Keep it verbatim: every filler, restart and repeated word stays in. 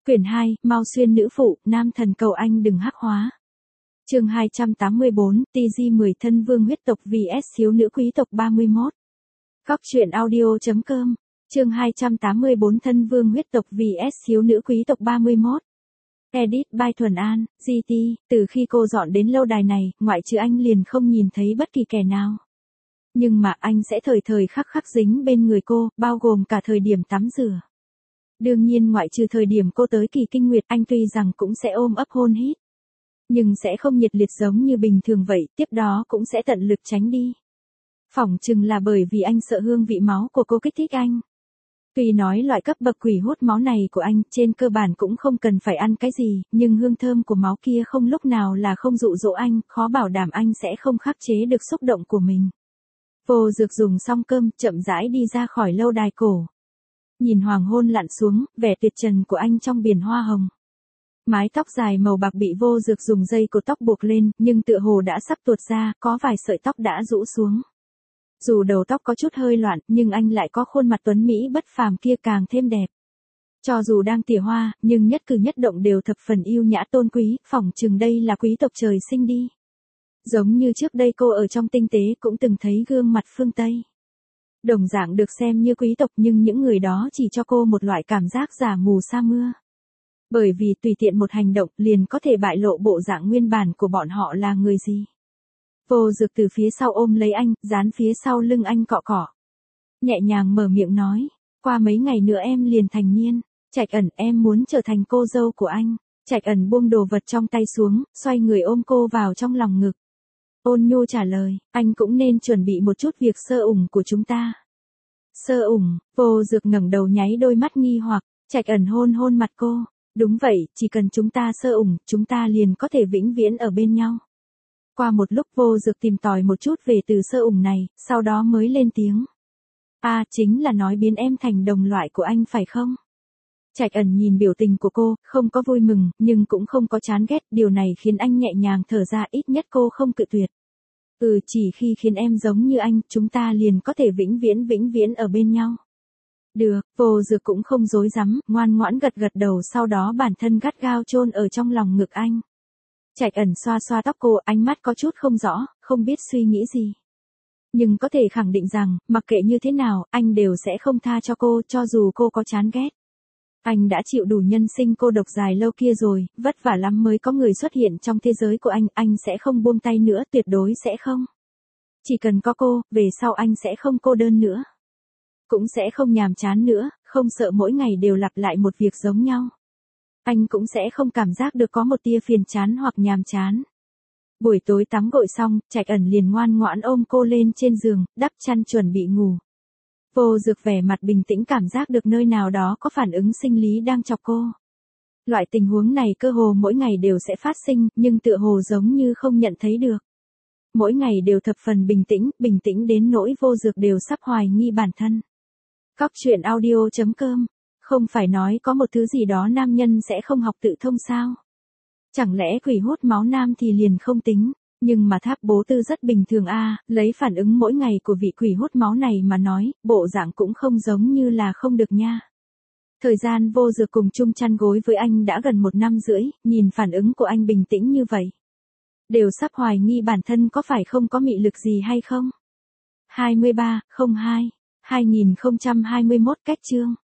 Quyển hai, Mao Xuyên nữ phụ, nam thần cầu anh đừng hắc hóa. Chương hai trăm tám mươi bốn, tê giê mười thân vương huyết tộc vs thiếu nữ quý tộc ba mươi mốt. Góc truyện audio chấm com. Chương hai trăm tám mươi bốn thân vương huyết tộc vs thiếu nữ quý tộc ba mươi mốt. Edit by Thuần An, giê tê, từ khi cô dọn đến lâu đài này, ngoại trừ anh liền không nhìn thấy bất kỳ kẻ nào. Nhưng mà anh sẽ thời thời khắc khắc dính bên người cô, bao gồm cả thời điểm tắm rửa. Đương nhiên ngoại trừ thời điểm cô tới kỳ kinh nguyệt, anh tuy rằng cũng sẽ ôm ấp hôn hít. Nhưng sẽ không nhiệt liệt giống như bình thường vậy, tiếp đó cũng sẽ tận lực tránh đi. Phỏng chừng là bởi vì anh sợ hương vị máu của cô kích thích anh. Tuy nói loại cấp bậc quỷ hút máu này của anh trên cơ bản cũng không cần phải ăn cái gì, nhưng hương thơm của máu kia không lúc nào là không dụ dỗ anh, khó bảo đảm anh sẽ không khắc chế được xúc động của mình. Vô Dược dùng xong cơm, chậm rãi đi ra khỏi lâu đài cổ. Nhìn hoàng hôn lặn xuống, vẻ tuyệt trần của anh trong biển hoa hồng. Mái tóc dài màu bạc bị Vô Dược dùng dây cột tóc buộc lên, nhưng tựa hồ đã sắp tuột ra, có vài sợi tóc đã rũ xuống. Dù đầu tóc có chút hơi loạn, nhưng anh lại có khuôn mặt tuấn Mỹ bất phàm kia càng thêm đẹp. Cho dù đang tỉa hoa, nhưng nhất cử nhất động đều thập phần yêu nhã tôn quý, phỏng chừng đây là quý tộc trời sinh đi. Giống như trước đây cô ở trong tinh tế cũng từng thấy gương mặt phương Tây. Đồng dạng được xem như quý tộc nhưng những người đó chỉ cho cô một loại cảm giác giả mù sa mưa. Bởi vì tùy tiện một hành động liền có thể bại lộ bộ dạng nguyên bản của bọn họ là người gì. Vô Dược từ phía sau ôm lấy anh, dán phía sau lưng anh cọ cọ. Nhẹ nhàng mở miệng nói, qua mấy ngày nữa em liền thành niên, Trạch Ẩn em muốn trở thành cô dâu của anh. Trạch Ẩn buông đồ vật trong tay xuống, xoay người ôm cô vào trong lòng ngực. Ôn nhu trả lời, anh cũng nên chuẩn bị một chút việc sơ ủng của chúng ta. Sơ ủng, Vô Dược ngẩng đầu nháy đôi mắt nghi hoặc, Trạch Ẩn hôn hôn mặt cô, đúng vậy, chỉ cần chúng ta sơ ủng, chúng ta liền có thể vĩnh viễn ở bên nhau. Qua một lúc Vô Dược tìm tòi một chút về từ sơ ủng này, sau đó mới lên tiếng. À, chính là nói biến em thành đồng loại của anh phải không? Trạch Ẩn nhìn biểu tình của cô, không có vui mừng, nhưng cũng không có chán ghét, điều này khiến anh nhẹ nhàng thở ra, ít nhất cô không cự tuyệt. Ừ, chỉ khi khiến em giống như anh, chúng ta liền có thể vĩnh viễn vĩnh viễn ở bên nhau. Được, Vô Dược cũng không dối rắm, ngoan ngoãn gật gật đầu, sau đó bản thân gắt gao chôn ở trong lòng ngực anh. Trạch Ẩn xoa xoa tóc cô, ánh mắt có chút không rõ, không biết suy nghĩ gì. Nhưng có thể khẳng định rằng, mặc kệ như thế nào, anh đều sẽ không tha cho cô, cho dù cô có chán ghét. Anh đã chịu đủ nhân sinh cô độc dài lâu kia rồi, vất vả lắm mới có người xuất hiện trong thế giới của anh, anh sẽ không buông tay nữa, tuyệt đối sẽ không. Chỉ cần có cô, về sau anh sẽ không cô đơn nữa. Cũng sẽ không nhàm chán nữa, không sợ mỗi ngày đều lặp lại một việc giống nhau. Anh cũng sẽ không cảm giác được có một tia phiền chán hoặc nhàm chán. Buổi tối tắm gội xong, Trạch Ẩn liền ngoan ngoãn ôm cô lên trên giường, đắp chăn chuẩn bị ngủ. Vô Dược vẻ mặt bình tĩnh cảm giác được nơi nào đó có phản ứng sinh lý đang chọc cô. Loại tình huống này cơ hồ mỗi ngày đều sẽ phát sinh, nhưng tựa hồ giống như không nhận thấy được. Mỗi ngày đều thập phần bình tĩnh, bình tĩnh đến nỗi Vô Dược đều sắp hoài nghi bản thân. Góc truyện audio chấm com. Không phải nói có một thứ gì đó nam nhân sẽ không học tự thông sao? Chẳng lẽ quỷ hút máu nam thì liền không tính? Nhưng mà Tháp Bố Tư rất bình thường a, à, lấy phản ứng mỗi ngày của vị quỷ hút máu này mà nói, bộ dạng cũng không giống như là không được nha. Thời gian Vô Dược cùng chung chăn gối với anh đã gần một năm rưỡi, nhìn phản ứng của anh bình tĩnh như vậy. Đều sắp hoài nghi bản thân có phải không có mị lực gì hay không? hai mươi ba, không hai, hai nghìn không trăm hai mươi mốt cách chương.